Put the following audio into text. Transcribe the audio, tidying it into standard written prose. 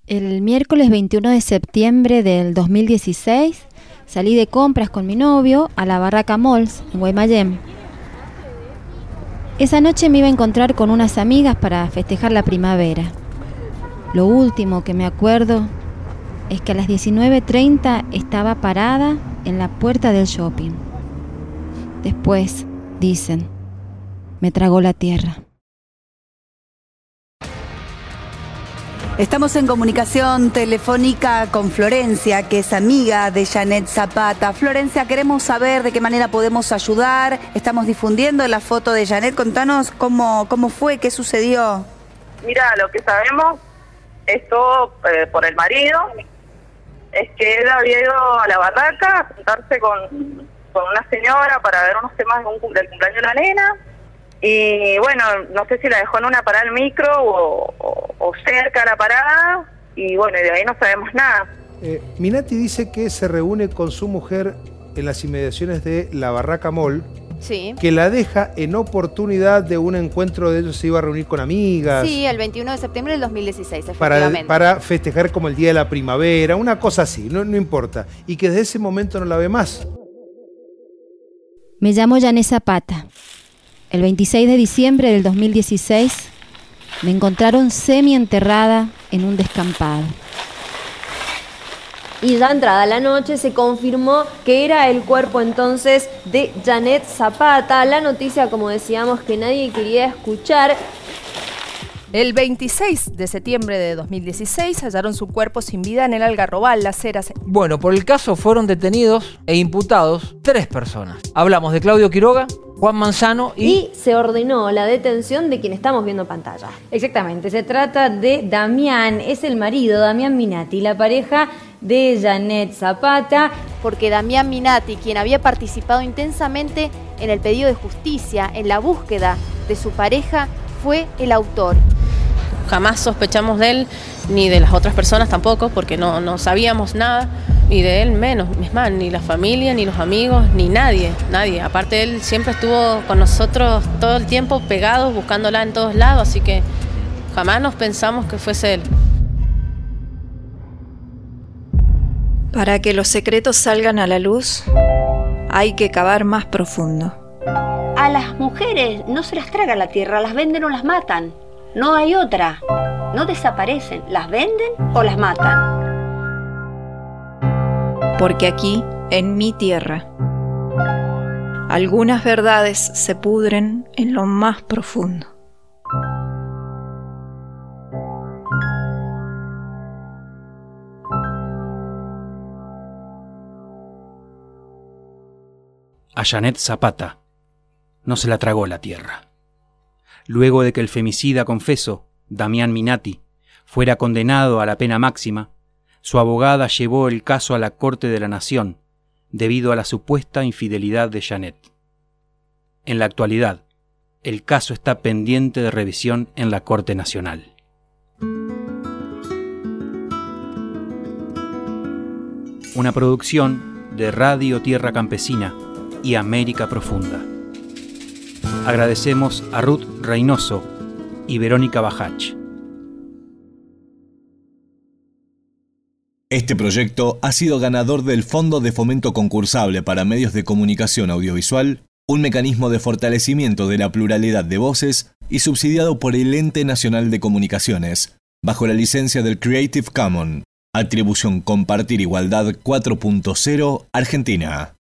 El miércoles 21 de septiembre del 2016 salí de compras con mi novio a la Barraca Malls en Guaymallén. Esa noche me iba a encontrar con unas amigas para festejar la primavera. Lo último que me acuerdo es que a las 19:30 estaba parada en la puerta del shopping. Después, dicen, me tragó la tierra. Estamos en comunicación telefónica con Florencia, que es amiga de Janet Zapata. Florencia, queremos saber de qué manera podemos ayudar. Estamos difundiendo la foto de Janet. Contanos cómo fue, qué sucedió. Mira, lo que sabemos es todo por el marido. Es que él había ido a la barraca a juntarse con una señora para ver unos temas del cumpleaños de la nena. Y bueno, no sé si la dejó en una parada del micro o cerca a la parada, y bueno, de ahí no sabemos nada. Minati dice que se reúne con su mujer en las inmediaciones de la Barraca Mall, sí, que la deja en oportunidad de un encuentro de ellos, se iba a reunir con amigas. Sí, el 21 de septiembre del 2016, efectivamente. Para festejar como el Día de la Primavera, una cosa así, no importa. Y que desde ese momento no la ve más. Me llamo Janet Zapata. El 26 de diciembre del 2016 me encontraron semi-enterrada en un descampado. Y ya entrada la noche se confirmó que era el cuerpo entonces de Janet Zapata. La noticia, como decíamos, que nadie quería escuchar. El 26 de septiembre de 2016 hallaron su cuerpo sin vida en el Algarrobal, Las Heras. Bueno, por el caso fueron detenidos e imputados 3 personas. Hablamos de Claudio Quiroga, Juan Manzano y se ordenó la detención de quien estamos viendo en pantalla. Exactamente, se trata de Damián, es el marido, Damián Minati, la pareja de Janet Zapata. Porque Damián Minati, quien había participado intensamente en el pedido de justicia, en la búsqueda de su pareja, fue el autor. Jamás sospechamos de él, ni de las otras personas tampoco, porque no sabíamos nada, y de él menos. Es más, ni la familia, ni los amigos, ni nadie. Aparte, él siempre estuvo con nosotros todo el tiempo, pegados, buscándola en todos lados, así que jamás nos pensamos que fuese él. Para que los secretos salgan a la luz, hay que cavar más profundo. A las mujeres no se las traga la tierra, las venden o las matan. No hay otra. No desaparecen, las venden o las matan. Porque aquí, en mi tierra, algunas verdades se pudren en lo más profundo. A Janet Zapata no se la tragó la tierra. Luego de que el femicida confeso, Damián Minati, fuera condenado a la pena máxima, su abogada llevó el caso a la Corte de la Nación debido a la supuesta infidelidad de Janet. En la actualidad, el caso está pendiente de revisión en la Corte Nacional. Una producción de Radio Tierra Campesina y América Profunda. Agradecemos a Ruth Reynoso y Verónica Bajach. Este proyecto ha sido ganador del Fondo de Fomento Concursable para Medios de Comunicación Audiovisual, un mecanismo de fortalecimiento de la pluralidad de voces y subsidiado por el Ente Nacional de Comunicaciones, bajo la licencia del Creative Commons, Atribución Compartir Igualdad 4.0 Argentina.